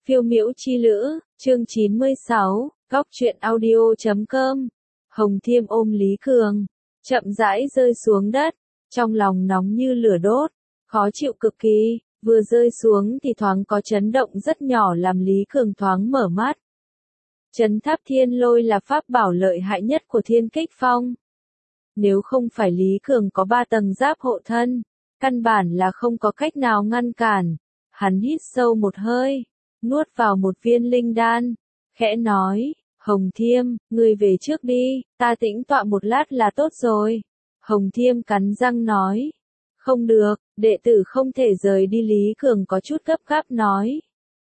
Phiêu miễu chi lữ, chương 96, góc truyện audio.com. Hồng Thiêm ôm Lý Cường, chậm rãi rơi xuống đất, trong lòng nóng như lửa đốt, khó chịu cực kỳ, vừa rơi xuống thì thoáng có chấn động rất nhỏ làm Lý Cường thoáng mở mắt. Trấn Tháp Thiên Lôi là pháp bảo lợi hại nhất của Thiên Kích Phong. Nếu không phải Lý Cường có 3 tầng giáp hộ thân, căn bản là không có cách nào ngăn cản. Hắn hít sâu một hơi, nuốt vào một viên linh đan, khẽ nói, Hồng Thiêm, ngươi về trước đi, ta tĩnh tọa một lát là tốt rồi. Hồng Thiêm cắn răng nói, không được, đệ tử không thể rời đi. Lý Cường có chút gấp gáp nói.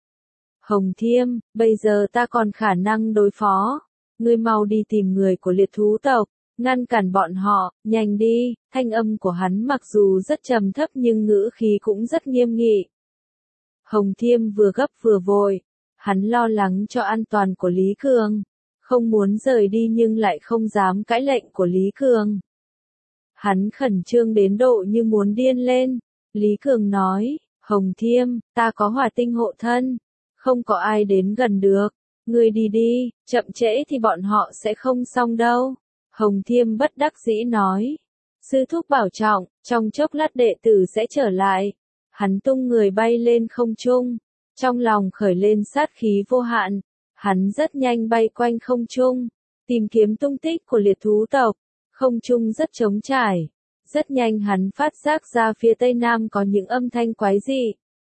Hồng Thiêm, bây giờ ta còn khả năng đối phó, ngươi mau đi tìm người của liệt thú tộc, ngăn cản bọn họ, nhanh đi. Thanh âm của hắn mặc dù rất trầm thấp nhưng ngữ khí cũng rất nghiêm nghị. Hồng Thiêm vừa gấp vừa vội, hắn lo lắng cho an toàn của Lý Cường, không muốn rời đi nhưng lại không dám cãi lệnh của Lý Cường. Hắn khẩn trương đến độ như muốn điên lên. Lý Cường nói, Hồng Thiêm, ta có hỏa tinh hộ thân, không có ai đến gần được, ngươi đi đi, chậm trễ thì bọn họ sẽ không xong đâu. Hồng Thiêm bất đắc dĩ nói, sư thúc bảo trọng, trong chốc lát đệ tử sẽ trở lại. Hắn tung người bay lên không trung, trong lòng khởi lên sát khí vô hạn, hắn rất nhanh bay quanh không trung, tìm kiếm tung tích của liệt thú tộc. Không trung rất trống trải, rất nhanh hắn phát giác ra phía tây nam có những âm thanh quái dị.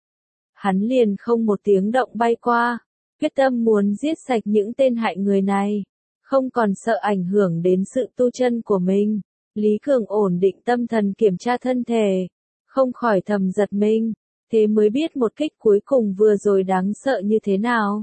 Hắn liền không một tiếng động bay qua, quyết tâm muốn giết sạch những tên hại người này, không còn sợ ảnh hưởng đến sự tu chân của mình. Lý Cường ổn định tâm thần kiểm tra thân thể, không khỏi thầm giật mình, thế mới biết một kích cuối cùng vừa rồi đáng sợ như thế nào.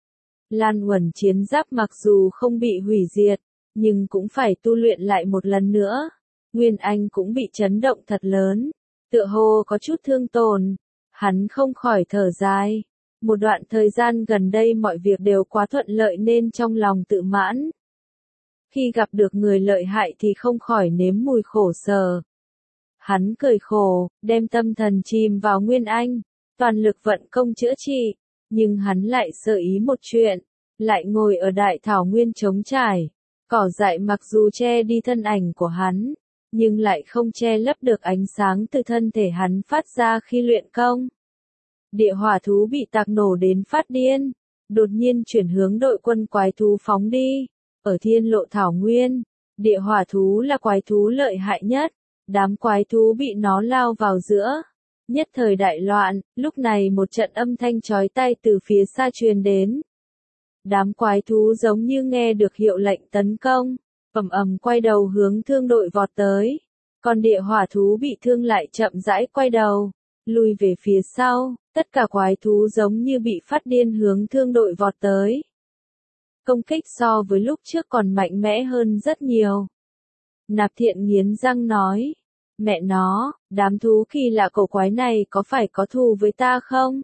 Lan Uẩn chiến giáp mặc dù không bị hủy diệt, nhưng cũng phải tu luyện lại một lần nữa. Nguyên Anh cũng bị chấn động thật lớn, tựa hồ có chút thương tổn. Hắn không khỏi thở dài. Một đoạn thời gian gần đây mọi việc đều quá thuận lợi nên trong lòng tự mãn. Khi gặp được người lợi hại thì không khỏi nếm mùi khổ sở. Hắn cười khổ, đem tâm thần chìm vào Nguyên Anh, toàn lực vận công chữa trị, nhưng hắn lại sơ ý một chuyện, lại ngồi ở đại thảo nguyên trống trải, cỏ dại mặc dù che đi thân ảnh của hắn, nhưng lại không che lấp được ánh sáng từ thân thể hắn phát ra khi luyện công. Địa hỏa thú bị tạc nổ đến phát điên, đột nhiên chuyển hướng đội quân quái thú phóng đi. Ở Thiên Lộ Thảo Nguyên, địa hỏa thú là quái thú lợi hại nhất. Đám quái thú bị nó lao vào giữa, nhất thời đại loạn. Lúc này một trận âm thanh chói tai từ phía xa truyền đến. Đám quái thú giống như nghe được hiệu lệnh tấn công, ầm ầm quay đầu hướng thương đội vọt tới. Còn địa hỏa thú bị thương lại chậm rãi quay đầu, lùi về phía sau. Tất cả quái thú giống như bị phát điên hướng thương đội vọt tới. Công kích so với lúc trước còn mạnh mẽ hơn rất nhiều. Nạp Thiện nghiến răng nói, mẹ nó, đám thú kỳ lạ cổ quái này có phải có thù với ta không?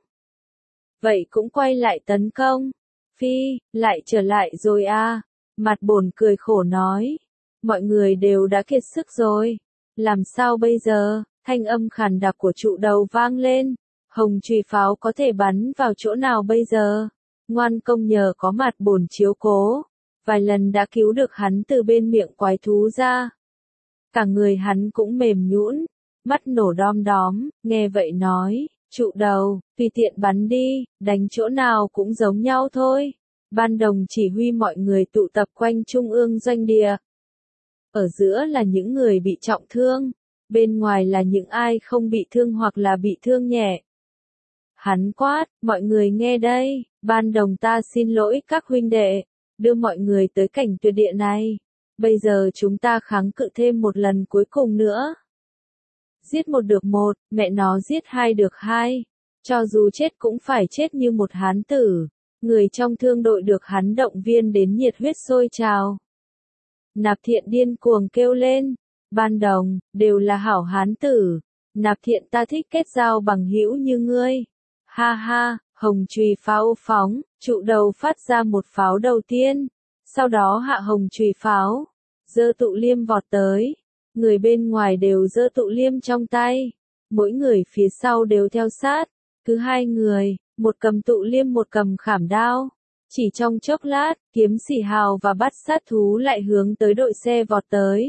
Vậy cũng quay lại tấn công. Phi, lại trở lại rồi à? Mặt bổn cười khổ nói, mọi người đều đã kiệt sức rồi. Làm sao bây giờ? Thanh âm khàn đặc của trụ đầu vang lên. Hồng chùy pháo có thể bắn vào chỗ nào bây giờ? Ngoan công nhờ có mặt bổn chiếu cố, vài lần đã cứu được hắn từ bên miệng quái thú ra. Cả người hắn cũng mềm nhũn, mắt nổ đom đóm, nghe vậy nói, trụ đầu, tùy tiện bắn đi, đánh chỗ nào cũng giống nhau thôi. Ban Đồng chỉ huy mọi người tụ tập quanh trung ương doanh địa. Ở giữa là những người bị trọng thương, bên ngoài là những ai không bị thương hoặc là bị thương nhẹ. Hắn quát, mọi người nghe đây, Ban Đồng ta xin lỗi các huynh đệ, đưa mọi người tới cảnh tuyệt địa này. Bây giờ chúng ta kháng cự thêm một lần cuối cùng nữa. Giết một được một, mẹ nó giết hai được hai. Cho dù chết cũng phải chết như một hán tử. Người trong thương đội được hắn động viên đến nhiệt huyết sôi trào. Nạp Thiện điên cuồng kêu lên, Ban Đồng, đều là hảo hán tử. Nạp Thiện ta thích kết giao bằng hữu như ngươi. Ha ha, hồng chùy pháo phóng, trụ đầu phát ra một pháo đầu tiên. Sau đó hạ hồng chùy pháo, giơ tụ liêm vọt tới. Người bên ngoài đều giơ tụ liêm trong tay, mỗi người phía sau đều theo sát. Cứ hai người, một cầm tụ liêm một cầm khảm đao. Chỉ trong chốc lát, kiếm xỉ hào và bắt sát thú lại hướng tới đội xe vọt tới.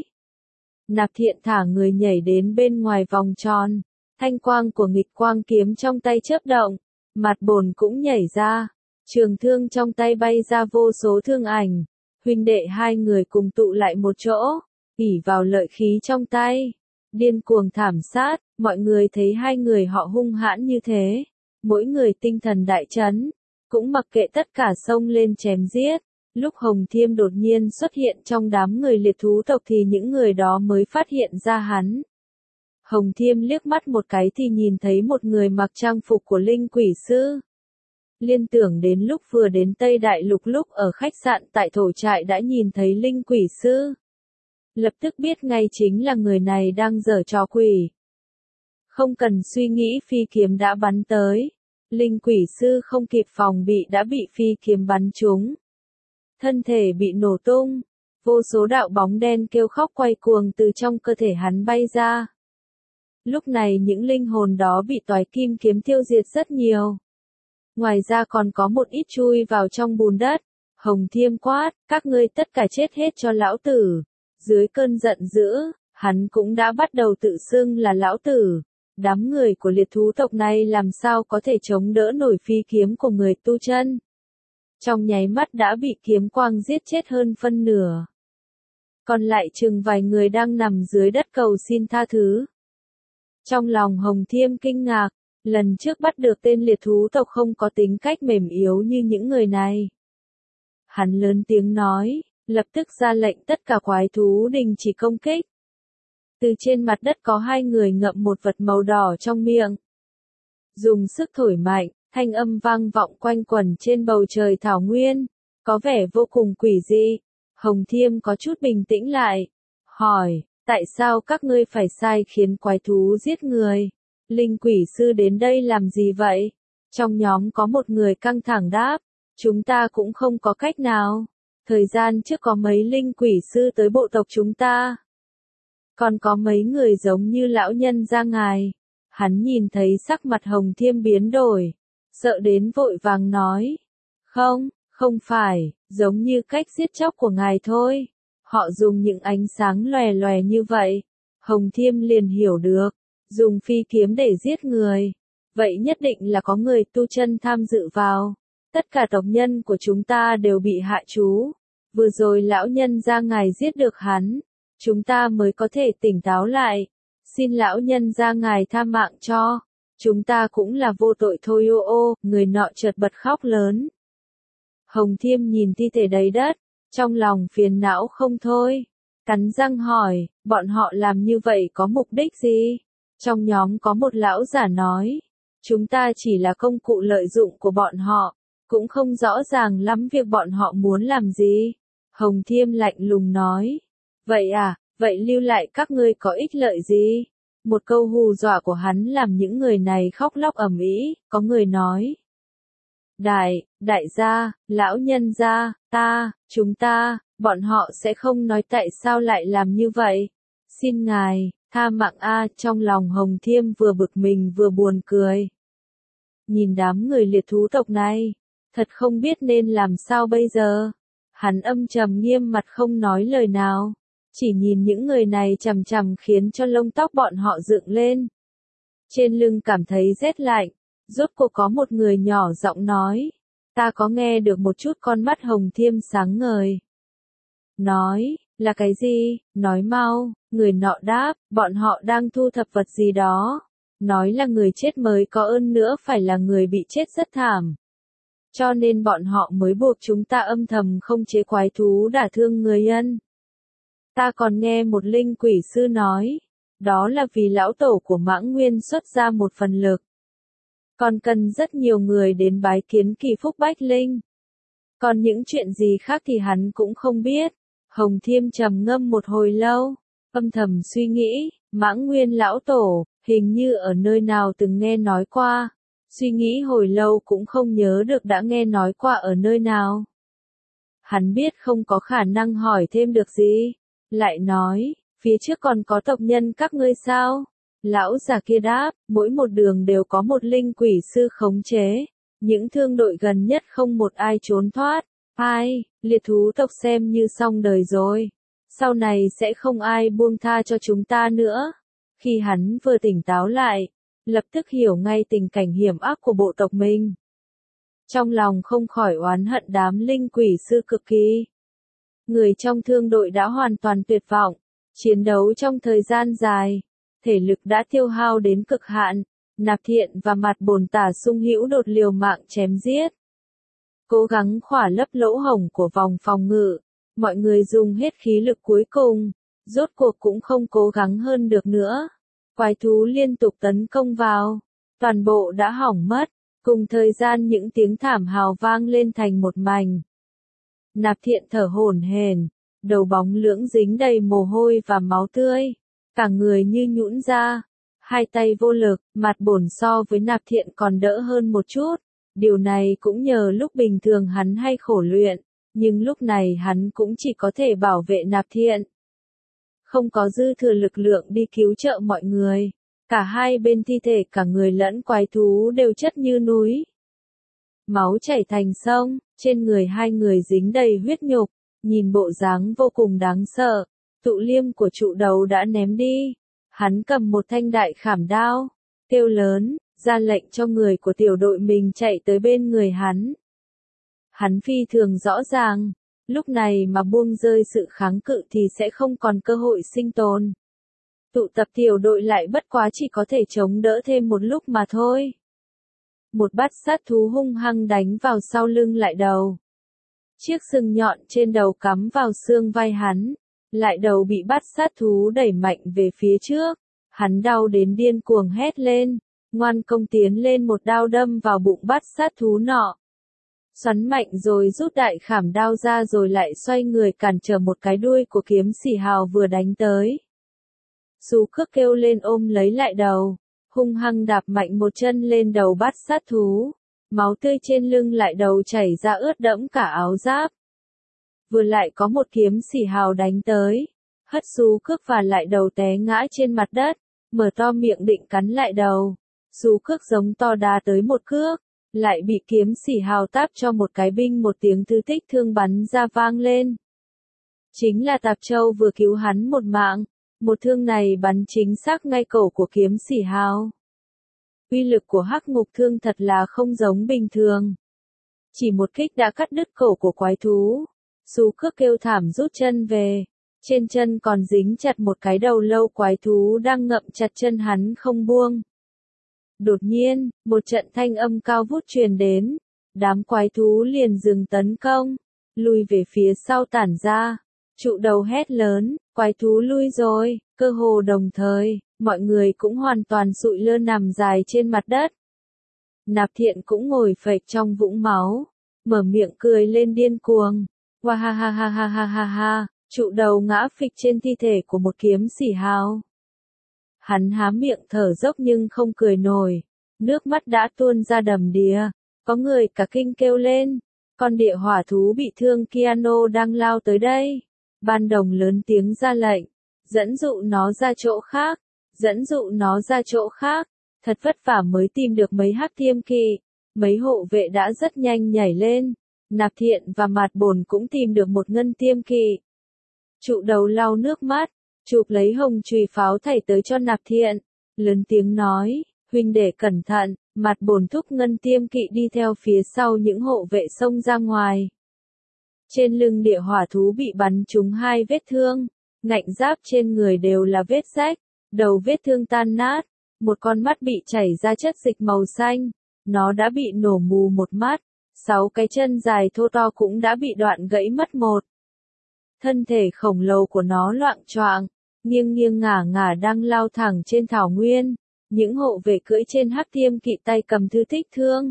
Nạp Thiện thả người nhảy đến bên ngoài vòng tròn, thanh quang của nghịch quang kiếm trong tay chớp động, mặt bồn cũng nhảy ra, trường thương trong tay bay ra vô số thương ảnh, huynh đệ hai người cùng tụ lại một chỗ, ỷ vào lợi khí trong tay, điên cuồng thảm sát, mọi người thấy hai người họ hung hãn như thế, mỗi người tinh thần đại chấn, cũng mặc kệ tất cả xông lên chém giết. Lúc Hồng Thiêm đột nhiên xuất hiện trong đám người liệt thú tộc thì những người đó mới phát hiện ra hắn. Hồng Thiêm liếc mắt một cái thì nhìn thấy một người mặc trang phục của linh quỷ sư. Liên tưởng đến lúc vừa đến Tây Đại Lục lúc ở khách sạn tại thổ trại đã nhìn thấy linh quỷ sư. Lập tức biết ngay chính là người này đang giở trò quỷ. Không cần suy nghĩ phi kiếm đã bắn tới. Linh quỷ sư không kịp phòng bị đã bị phi kiếm bắn trúng. Thân thể bị nổ tung, vô số đạo bóng đen kêu khóc quay cuồng từ trong cơ thể hắn bay ra. Lúc này những linh hồn đó bị toái kim kiếm tiêu diệt rất nhiều. Ngoài ra còn có một ít chui vào trong bùn đất. Hồng Thiêm quát, các ngươi tất cả chết hết cho lão tử. Dưới cơn giận dữ, hắn cũng đã bắt đầu tự xưng là lão tử. Đám người của liệt thú tộc này làm sao có thể chống đỡ nổi phi kiếm của người tu chân. Trong nháy mắt đã bị kiếm quang giết chết hơn phân nửa. Còn lại chừng vài người đang nằm dưới đất cầu xin tha thứ. Trong lòng Hồng Thiêm kinh ngạc, lần trước bắt được tên liệt thú tộc không có tính cách mềm yếu như những người này. Hắn lớn tiếng nói, lập tức ra lệnh tất cả quái thú đình chỉ công kích. Từ trên mặt đất có hai người ngậm một vật màu đỏ trong miệng. Dùng sức thổi mạnh, thanh âm vang vọng quanh quẩn trên bầu trời thảo nguyên, có vẻ vô cùng quỷ dị. Hồng Thiêm có chút bình tĩnh lại, hỏi, tại sao các ngươi phải sai khiến quái thú giết người? Linh quỷ sư đến đây làm gì vậy? Trong nhóm có một người căng thẳng đáp, chúng ta cũng không có cách nào. Thời gian trước có mấy linh quỷ sư tới bộ tộc chúng ta. Còn có mấy người giống như lão nhân gia ngài. Hắn nhìn thấy sắc mặt Hồng Thiêm biến đổi, sợ đến vội vàng nói. Không phải, giống như cách giết chóc của ngài thôi. Họ dùng những ánh sáng lòe lòe như vậy. Hồng Thiêm liền hiểu được, dùng phi kiếm để giết người. Vậy nhất định là có người tu chân tham dự vào. Tất cả tộc nhân của chúng ta đều bị hạ chú. Vừa rồi lão nhân gia ngài giết được hắn. Chúng ta mới có thể tỉnh táo lại. Xin lão nhân gia ngài tha mạng cho. Chúng ta cũng là vô tội thôi người nọ chợt bật khóc lớn. Hồng Thiêm nhìn thi thể đầy đất, trong lòng phiền não không thôi. Cắn răng hỏi, bọn họ làm như vậy có mục đích gì? Trong nhóm có một lão giả nói, chúng ta chỉ là công cụ lợi dụng của bọn họ, cũng không rõ ràng lắm việc bọn họ muốn làm gì. Hồng Thiêm lạnh lùng nói, vậy à, vậy lưu lại các ngươi có ích lợi gì? Một câu hù dọa của hắn làm những người này khóc lóc ầm ĩ, có người nói. Đại gia, lão nhân gia, chúng ta, bọn họ sẽ không nói tại sao lại làm như vậy. Xin ngài, tha mạng trong lòng Hồng Thiêm vừa bực mình vừa buồn cười. Nhìn đám người liệt thú tộc này, thật không biết nên làm sao bây giờ. Hắn âm trầm nghiêm mặt không nói lời nào. Chỉ nhìn những người này chằm chằm khiến cho lông tóc bọn họ dựng lên. Trên lưng cảm thấy rét lạnh, rốt cuộc có một người nhỏ giọng nói. Ta có nghe được một chút. Con mắt Hồng Thiêm sáng ngời. Nói, là cái gì? Nói mau, người nọ đáp, bọn họ đang thu thập vật gì đó. Nói là người chết mới có ơn nữa phải là người bị chết rất thảm. Cho nên bọn họ mới buộc chúng ta âm thầm không chế quái thú đả thương người ân. Ta còn nghe một linh quỷ sư nói, đó là vì lão tổ của Mãng Nguyên xuất ra một phần lực. Còn cần rất nhiều người đến bái kiến Kỳ Phúc Bách Linh. Còn những chuyện gì khác thì hắn cũng không biết. Hồng Thiêm trầm ngâm một hồi lâu, âm thầm suy nghĩ, Mãng Nguyên lão tổ, hình như ở nơi nào từng nghe nói qua. Suy nghĩ hồi lâu cũng không nhớ được đã nghe nói qua ở nơi nào. Hắn biết không có khả năng hỏi thêm được gì. Lại nói, phía trước còn có tộc nhân các ngươi sao? Lão già kia đáp, mỗi một đường đều có một linh quỷ sư khống chế. Những thương đội gần nhất không một ai trốn thoát. Ai, liệt thú tộc xem như xong đời rồi. Sau này sẽ không ai buông tha cho chúng ta nữa. Khi hắn vừa tỉnh táo lại, lập tức hiểu ngay tình cảnh hiểm ác của bộ tộc mình. Trong lòng không khỏi oán hận đám linh quỷ sư cực kỳ. Người trong thương đội đã hoàn toàn tuyệt vọng, chiến đấu trong thời gian dài, thể lực đã tiêu hao đến cực hạn, Nạp Thiện và Mạt Bồn Tả Sung Hữu đột liều mạng chém giết. Cố gắng khỏa lấp lỗ hổng của vòng phòng ngự, mọi người dùng hết khí lực cuối cùng, rốt cuộc cũng không cố gắng hơn được nữa. Quái thú liên tục tấn công vào, toàn bộ đã hỏng mất, cùng thời gian những tiếng thảm hào vang lên thành một mảnh. Nạp Thiện thở hổn hển, đầu bóng lưỡng dính đầy mồ hôi và máu tươi, cả người như nhũn ra, hai tay vô lực. Mạt Bổn so với Nạp Thiện còn đỡ hơn một chút, điều này cũng nhờ lúc bình thường hắn hay khổ luyện, nhưng lúc này hắn cũng chỉ có thể bảo vệ Nạp Thiện. Không có dư thừa lực lượng đi cứu trợ mọi người, cả hai bên thi thể cả người lẫn quái thú đều chất như núi. Máu chảy thành sông, trên người hai người dính đầy huyết nhục, nhìn bộ dáng vô cùng đáng sợ. Tụ liêm của trụ đầu đã ném đi, hắn cầm một thanh đại khảm đao, kêu lớn, ra lệnh cho người của tiểu đội mình chạy tới bên người hắn. Hắn phi thường rõ ràng, lúc này mà buông rơi sự kháng cự thì sẽ không còn cơ hội sinh tồn. Tụ tập tiểu đội lại bất quá chỉ có thể chống đỡ thêm một lúc mà thôi. Một bát sát thú hung hăng đánh vào sau lưng lại đầu. Chiếc sừng nhọn trên đầu cắm vào xương vai hắn, lại đầu bị bát sát thú đẩy mạnh về phía trước. Hắn đau đến điên cuồng hét lên, ngoan công tiến lên một đao đâm vào bụng bát sát thú nọ. Xoắn mạnh rồi rút đại khảm đao ra rồi lại xoay người cản trở một cái đuôi của kiếm xỉ hào vừa đánh tới. Xú Khước kêu lên ôm lấy lại đầu, hung hăng đạp mạnh một chân lên đầu bát sát thú. Máu tươi trên lưng lại đầu chảy ra ướt đẫm cả áo giáp. Vừa lại có một kiếm xỉ hào đánh tới, hất Xú Khước và lại đầu té ngã trên mặt đất, mở to miệng định cắn lại đầu. Xú Khước giống to đá tới một cước, lại bị kiếm xỉ hào táp cho một cái binh, một tiếng thư tích thương bắn ra vang lên. Chính là Tạp Châu vừa cứu hắn một mạng, một thương này bắn chính xác ngay cổ của kiếm xỉ hào. Uy lực của Hắc Ngục Thương thật là không giống bình thường. Chỉ một kích đã cắt đứt cổ của quái thú. Xú Khước kêu thảm rút chân về, trên chân còn dính chặt một cái đầu lâu quái thú đang ngậm chặt chân hắn không buông. Đột nhiên, một trận thanh âm cao vút truyền đến, đám quái thú liền dừng tấn công, lùi về phía sau tản ra. Trụ đầu hét lớn, quái thú lui rồi. Cơ hồ đồng thời, mọi người cũng hoàn toàn sụi lơ nằm dài trên mặt đất. Nạp Thiện cũng ngồi phịch trong vũng máu, mở miệng cười lên điên cuồng. Hoa ha ha ha ha ha ha ha, trụ đầu ngã phịch trên thi thể của một kiếm xỉ hào. Hắn há miệng thở dốc nhưng không cười nổi, nước mắt đã tuôn ra đầm đìa. Có người cả kinh kêu lên, con địa hỏa thú bị thương Keanu đang lao tới đây. Ban Đồng lớn tiếng ra lệnh, dẫn dụ nó ra chỗ khác, dẫn dụ nó ra chỗ khác. Thật vất vả mới tìm được mấy hắc tiêm kỵ, mấy hộ vệ đã rất nhanh nhảy lên. Nạp Thiện và Mạt Bồn cũng tìm được một ngân tiêm kỵ. Trụ đầu lau nước mắt, chụp lấy hồng chùy pháo thảy tới cho Nạp Thiện, lớn tiếng nói, huynh đệ cẩn thận. Mạt Bồn thúc ngân tiêm kỵ đi theo phía sau những hộ vệ xông ra ngoài. Trên lưng địa hỏa thú bị bắn trúng 2 vết thương, ngạnh giáp trên người đều là vết rách, đầu vết thương tan nát, một con mắt bị chảy ra chất dịch màu xanh, nó đã bị nổ mù một mắt, 6 cái chân dài thô to cũng đã bị đoạn gãy mất một. Thân thể khổng lồ của nó loạng choạng, nghiêng nghiêng ngả ngả đang lao thẳng trên thảo nguyên, những hộ vệ cưỡi trên hắc tiêm kỵ tay cầm thư tích thương.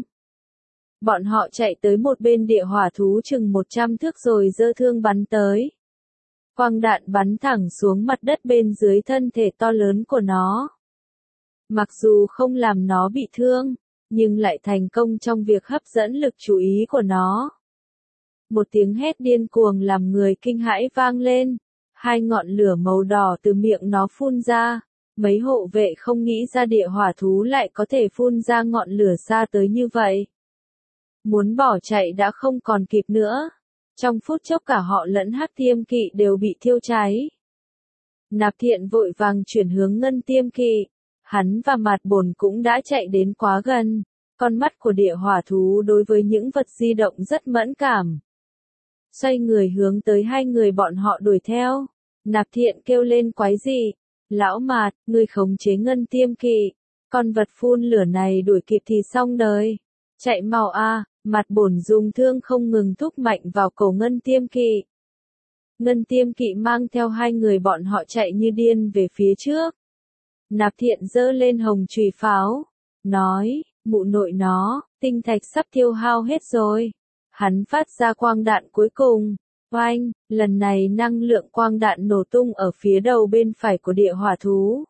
Bọn họ chạy tới một bên địa hỏa thú chừng 100 thước rồi giơ thương bắn tới. Quang đạn bắn thẳng xuống mặt đất bên dưới thân thể to lớn của nó. Mặc dù không làm nó bị thương, nhưng lại thành công trong việc hấp dẫn lực chú ý của nó. Một tiếng hét điên cuồng làm người kinh hãi vang lên, 2 ngọn lửa màu đỏ từ miệng nó phun ra. Mấy hộ vệ không nghĩ ra địa hỏa thú lại có thể phun ra ngọn lửa xa tới như vậy. muốn bỏ chạy đã không còn kịp nữa. Trong phút chốc cả họ lẫn Hắc Tiêm Kỵ đều bị thiêu cháy. Nạp Thiện vội vàng chuyển hướng Ngân Tiêm Kỵ. Hắn và Mạt Bổn cũng đã chạy đến quá gần. Con mắt của địa hỏa thú đối với những vật di động rất mẫn cảm. Xoay người hướng tới hai người bọn họ đuổi theo. Nạp Thiện kêu lên quái dị. Lão Mạt, ngươi khống chế Ngân Tiêm Kỵ. Con vật phun lửa này đuổi kịp thì xong đời. Chạy mau a! Mạt Bổn dùng thương không ngừng thúc mạnh vào cổ Ngân Tiêm Kỵ. Ngân Tiêm Kỵ mang theo hai người bọn họ chạy như điên về phía trước. Nạp Thiện giơ lên hồng chùy pháo. Nói, mụ nội nó, tinh thạch sắp tiêu hao hết rồi. Hắn phát ra quang đạn cuối cùng. Oanh, lần này năng lượng quang đạn nổ tung ở phía đầu bên phải của địa hỏa thú.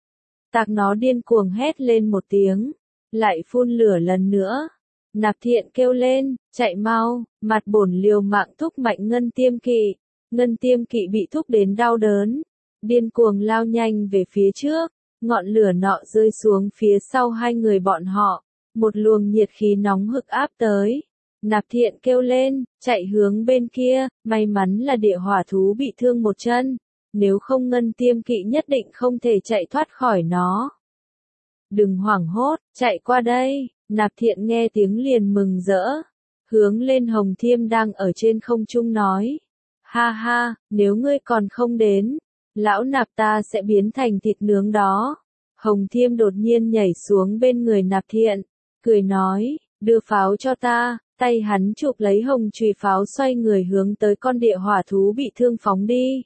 Tạc nó điên cuồng hét lên một tiếng. Lại phun lửa lần nữa. Nạp Thiện kêu lên, chạy mau, Mạt Bổn liều mạng thúc mạnh Ngân Tiêm Kỵ. Ngân Tiêm Kỵ bị thúc đến đau đớn. Điên cuồng lao nhanh về phía trước. Ngọn lửa nọ rơi xuống phía sau hai người bọn họ. Một luồng nhiệt khí nóng hực áp tới. Nạp Thiện kêu lên, chạy hướng bên kia, may mắn là địa hỏa thú bị thương một chân. Nếu không Ngân Tiêm Kỵ nhất định không thể chạy thoát khỏi nó. Đừng hoảng hốt, chạy qua đây. Nạp Thiện nghe tiếng liền mừng rỡ. Hướng lên Hồng Thiêm đang ở trên không trung nói. Ha ha, nếu ngươi còn không đến, lão Nạp ta sẽ biến thành thịt nướng đó. Hồng Thiêm đột nhiên nhảy xuống bên người Nạp Thiện, cười nói, đưa pháo cho ta. Tay hắn chụp lấy hồng chùy pháo xoay người hướng tới con địa hỏa thú bị thương phóng đi.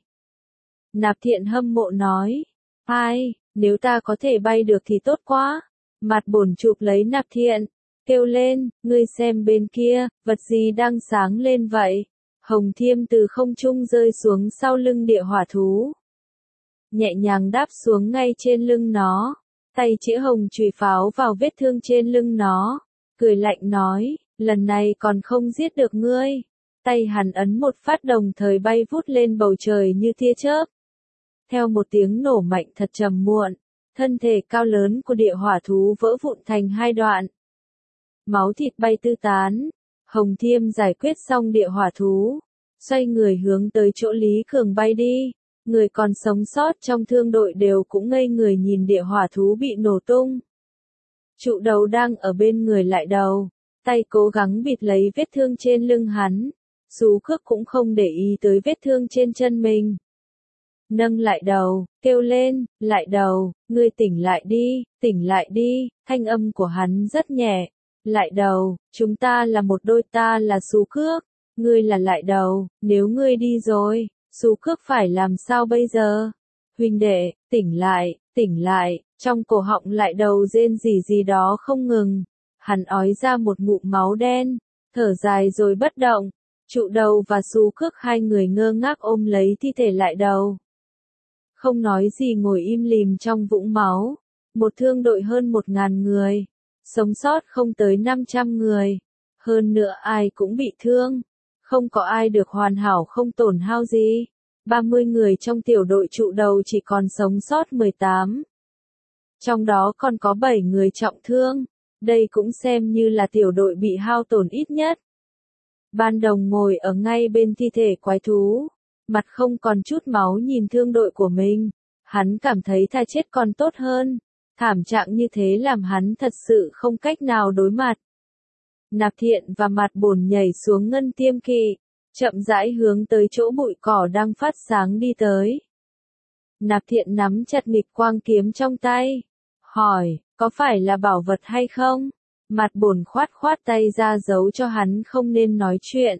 Nạp Thiện hâm mộ nói, ai, nếu ta có thể bay được thì tốt quá. Mạt Bổn chụp lấy Nạp Thiện, kêu lên, ngươi xem bên kia, vật gì đang sáng lên vậy? Hồng Thiêm từ không trung rơi xuống sau lưng địa hỏa thú. Nhẹ nhàng đáp xuống ngay trên lưng nó, tay chĩa hồng chùy pháo vào vết thương trên lưng nó, cười lạnh nói, lần này còn không giết được ngươi. Tay hắn ấn một phát đồng thời bay vút lên bầu trời như tia chớp. Theo một tiếng nổ mạnh thật trầm muộn, thân thể cao lớn của địa hỏa thú vỡ vụn thành hai đoạn. Máu thịt bay tứ tán. Hồng Thiêm giải quyết xong địa hỏa thú, xoay người hướng tới chỗ Lý Cường bay đi. Người còn sống sót trong thương đội đều cũng ngây người nhìn địa hỏa thú bị nổ tung. Trụ đầu đang ở bên người lại đầu, tay cố gắng bịt lấy vết thương trên lưng hắn. Sú Khước cũng không để ý tới vết thương trên chân mình. Nâng lại đầu, kêu lên, lại đầu, ngươi tỉnh lại đi, thanh âm của hắn rất nhẹ. Lại đầu, chúng ta là một đôi, ta là Sú Khước, ngươi là lại đầu, nếu ngươi đi rồi, Sú Khước phải làm sao bây giờ? Huynh đệ, tỉnh lại, trong cổ họng lại đầu rên gì đó không ngừng. Hắn ói ra một ngụm máu đen, thở dài rồi bất động. Trụ đầu và Sú Khước hai người ngơ ngác ôm lấy thi thể lại đầu. Không nói gì ngồi im lìm trong vũng máu. Một thương đội hơn 1000 người. Sống sót không tới 500 người. Hơn nữa ai cũng bị thương. Không có ai được hoàn hảo không tổn hao gì. 30 người trong tiểu đội trụ đầu chỉ còn sống sót 18. Trong đó còn có 7 người trọng thương. Đây cũng xem như là tiểu đội bị hao tổn ít nhất. Ban Đồng ngồi ở ngay bên thi thể quái thú. Mặt không còn chút máu nhìn thương đội của mình. Hắn cảm thấy tha chết còn tốt hơn. Thảm trạng như thế làm hắn thật sự không cách nào đối mặt. Nạp Thiện và Mạt Bổn nhảy xuống Ngân Tiêm Kỵ, chậm rãi hướng tới chỗ bụi cỏ đang phát sáng đi tới. Nạp Thiện nắm chặt nghịch quang kiếm trong tay, hỏi, có phải là bảo vật hay không? Mạt Bổn khoát tay ra giấu cho hắn không nên nói chuyện.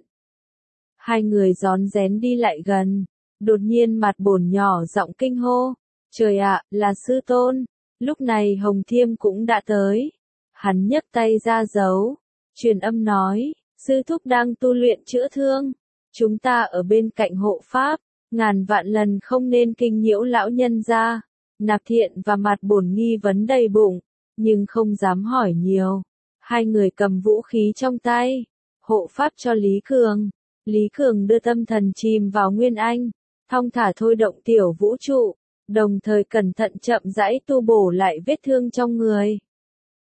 Hai người rón rén đi lại gần, đột nhiên Mạt Bổn nhỏ giọng kinh hô, trời ạ, là sư tôn. Lúc này Hồng Thiêm cũng đã tới. Hắn nhấc tay ra giấu, truyền âm nói, sư thúc đang tu luyện chữa thương. Chúng ta ở bên cạnh hộ pháp, ngàn vạn lần không nên kinh nhiễu lão nhân gia. Nạp Thiện và Mạt Bổn nghi vấn đầy bụng, nhưng không dám hỏi nhiều. Hai người cầm vũ khí trong tay, hộ pháp cho Lý Cường. Lý Cường đưa tâm thần chìm vào Nguyên Anh, thong thả thôi động tiểu vũ trụ, đồng thời cẩn thận chậm rãi tu bổ lại vết thương trong người.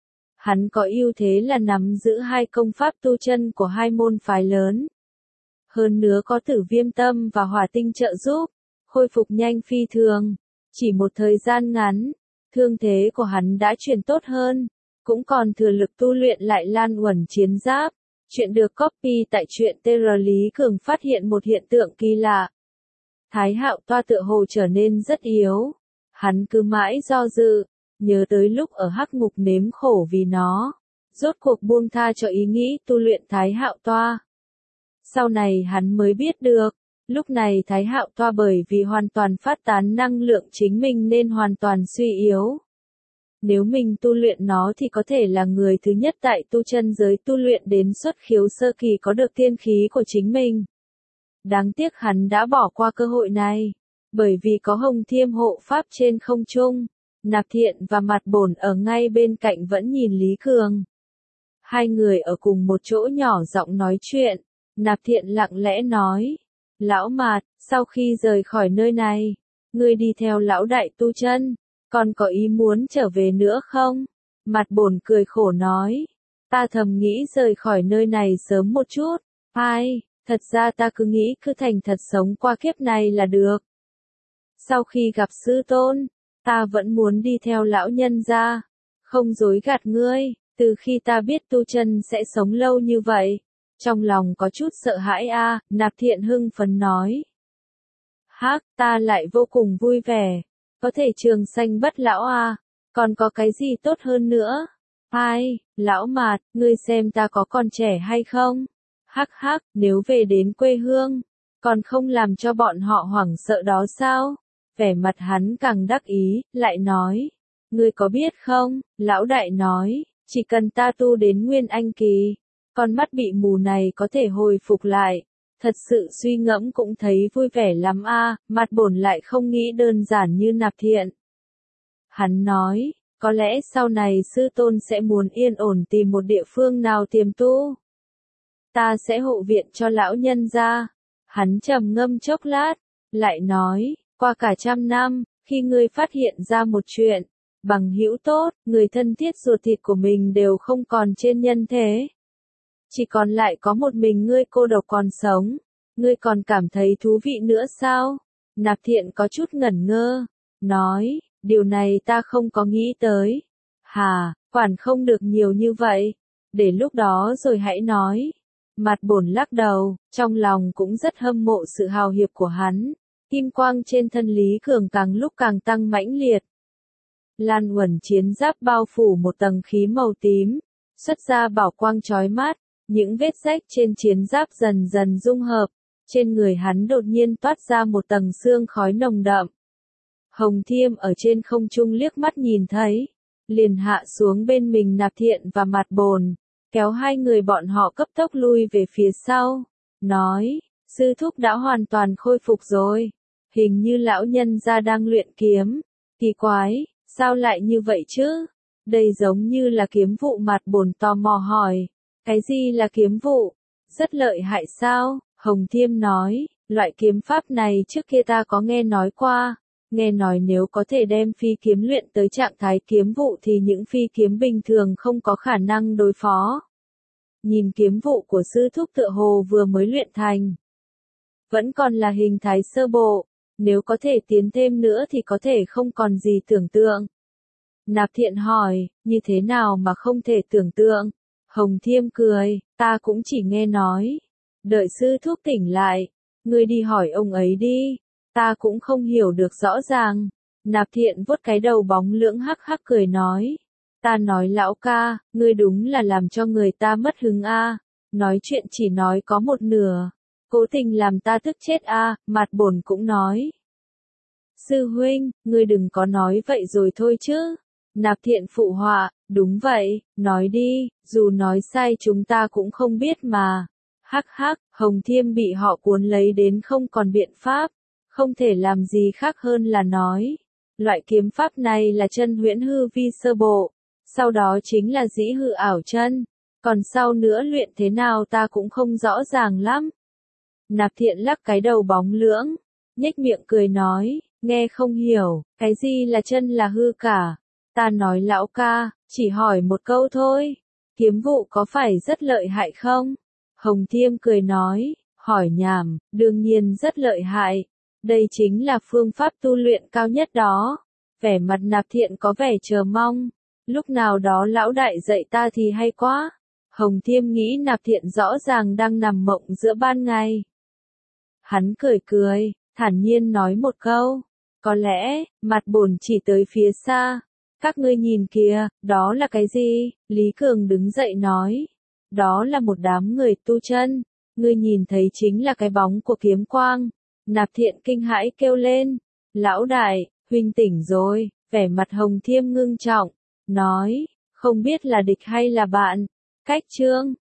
Hắn có ưu thế là nắm giữ hai công pháp tu chân của hai môn phái lớn. Hơn nữa có Tử Viêm Tâm và Hỏa Tinh trợ giúp, khôi phục nhanh phi thường. Chỉ một thời gian ngắn, thương thế của hắn đã chuyển tốt hơn, cũng còn thừa lực tu luyện lại Lan Uẩn chiến giáp. Chuyện được copy tại truyện TR Lý Cường phát hiện một hiện tượng kỳ lạ. Thái Hạo Toa tựa hồ trở nên rất yếu. Hắn cứ mãi do dự, nhớ tới lúc ở hắc ngục nếm khổ vì nó, rốt cuộc buông tha cho ý nghĩ tu luyện Thái Hạo Toa. Sau này hắn mới biết được, lúc này Thái Hạo Toa bởi vì hoàn toàn phát tán năng lượng chính mình nên hoàn toàn suy yếu. Nếu mình tu luyện nó thì có thể là người thứ nhất tại tu chân giới tu luyện đến xuất khiếu sơ kỳ có được tiên khí của chính mình. Đáng tiếc hắn đã bỏ qua cơ hội này, bởi vì có Hồng Thiêm hộ pháp trên không trung, Nạp Thiện và Mặt Bổn ở ngay bên cạnh vẫn nhìn Lý Cường. Hai người ở cùng một chỗ nhỏ giọng nói chuyện, Nạp Thiện lặng lẽ nói, lão Mạt, sau khi rời khỏi nơi này, ngươi đi theo lão đại tu chân, còn có ý muốn trở về nữa không? Mặt Bổn cười khổ nói, ta thầm nghĩ rời khỏi nơi này sớm một chút, ai, thật ra ta cứ nghĩ cứ thành thật sống qua kiếp này là được. Sau khi gặp sư tôn, ta vẫn muốn đi theo lão nhân gia, không dối gạt ngươi, từ khi ta biết tu chân sẽ sống lâu như vậy, trong lòng có chút sợ hãi a. Nạp Thiện hưng phấn nói. Hắc, ta lại vô cùng vui vẻ, có thể trường sanh bất lão a, còn có cái gì tốt hơn nữa? Ai, lão Mạt, ngươi xem ta có còn trẻ hay không? Hắc hắc, nếu về đến quê hương, còn không làm cho bọn họ hoảng sợ đó sao? Vẻ mặt hắn càng đắc ý, lại nói, ngươi có biết không, lão đại nói, chỉ cần ta tu đến Nguyên Anh kỳ, con mắt bị mù này có thể hồi phục lại. Thật sự suy ngẫm cũng thấy vui vẻ lắm a. Mặt Bổn lại không nghĩ đơn giản như Nạp Thiện. Hắn nói, có lẽ sau này sư tôn sẽ muốn yên ổn tìm một địa phương nào tiềm tu. Ta sẽ hộ viện cho lão nhân gia. Hắn trầm ngâm chốc lát, lại nói, qua cả 100 năm, khi ngươi phát hiện ra một chuyện, bằng hữu tốt, người thân thiết ruột thịt của mình đều không còn trên nhân thế. Chỉ còn lại có một mình ngươi cô độc còn sống. Ngươi còn cảm thấy thú vị nữa sao? Nạp Thiện có chút ngẩn ngơ, nói, điều này ta không có nghĩ tới. Hà, quản không được nhiều như vậy. Để lúc đó rồi hãy nói. Mặt Bổn lắc đầu, trong lòng cũng rất hâm mộ sự hào hiệp của hắn. Kim quang trên thân Lý Cường càng lúc càng tăng mãnh liệt. Lan Uẩn chiến giáp bao phủ một tầng khí màu tím, xuất ra bảo quang chói mắt, những vết rách trên chiến giáp dần dần dung hợp, trên người hắn đột nhiên toát ra một tầng sương khói nồng đậm. Hồng Thiêm ở trên không trung liếc mắt nhìn thấy, liền hạ xuống bên mình Nạp Thiện và Mặt Bồn, kéo hai người bọn họ cấp tốc lui về phía sau, nói, sư thúc đã hoàn toàn khôi phục rồi, hình như lão nhân gia đang luyện kiếm, kỳ quái, sao lại như vậy chứ? Đây giống như là kiếm vụ. Mặt Bồn tò mò hỏi, cái gì là kiếm vụ? Rất lợi hại sao? Hồng Thiêm nói, loại kiếm pháp này trước kia ta có nghe nói qua, nghe nói nếu có thể đem phi kiếm luyện tới trạng thái kiếm vụ thì những phi kiếm bình thường không có khả năng đối phó. Nhìn kiếm vụ của sư thúc tựa hồ vừa mới luyện thành, vẫn còn là hình thái sơ bộ, nếu có thể tiến thêm nữa thì có thể không còn gì tưởng tượng. Nạp Thiện hỏi, như thế nào mà không thể tưởng tượng? Hồng Thiêm cười, ta cũng chỉ nghe nói. Đợi sư thúc tỉnh lại, ngươi đi hỏi ông ấy đi, ta cũng không hiểu được rõ ràng. Nạp Thiện vuốt cái đầu bóng lưỡng hắc hắc cười nói, ta nói lão ca, ngươi đúng là làm cho người ta mất hứng a. Nói chuyện chỉ nói có một nửa, cố tình làm ta tức chết a. Mặt Bổn cũng nói, sư huynh, ngươi đừng có nói vậy rồi thôi chứ. Nạp Thiện phụ họa, đúng vậy, nói đi, dù nói sai chúng ta cũng không biết mà. Hắc hắc, Hồng Thiêm bị họ cuốn lấy đến không còn biện pháp, không thể làm gì khác hơn là nói. Loại kiếm pháp này là chân huyễn hư vi sơ bộ, sau đó chính là dĩ hư ảo chân, còn sau nữa luyện thế nào ta cũng không rõ ràng lắm. Nạp Thiện lắc cái đầu bóng lưỡng, nhếch miệng cười nói, nghe không hiểu, cái gì là chân là hư cả. Ta nói lão ca, Chỉ hỏi một câu thôi, kiếm vụ có phải rất lợi hại không? Hồng Thiêm cười nói, hỏi nhảm, đương nhiên rất lợi hại. Đây chính là phương pháp tu luyện cao nhất đó. Vẻ mặt Nạp Thiện có vẻ chờ mong. Lúc nào đó lão đại dạy ta thì hay quá. Hồng Thiêm nghĩ Nạp Thiện rõ ràng đang nằm mộng giữa ban ngày. Hắn cười cười, thản nhiên nói một câu. Có lẽ, mặt bổn chỉ tới phía xa. Các ngươi nhìn kìa, đó là cái gì? Lý Cường đứng dậy nói. Đó là một đám người tu chân. Ngươi nhìn thấy chính là cái bóng của kiếm quang. Nạp Thiện kinh hãi kêu lên. Lão đại, huynh tỉnh rồi. Vẻ mặt Hồng Thiêm ngưng trọng. Nói, không biết là địch hay là bạn. Cách chương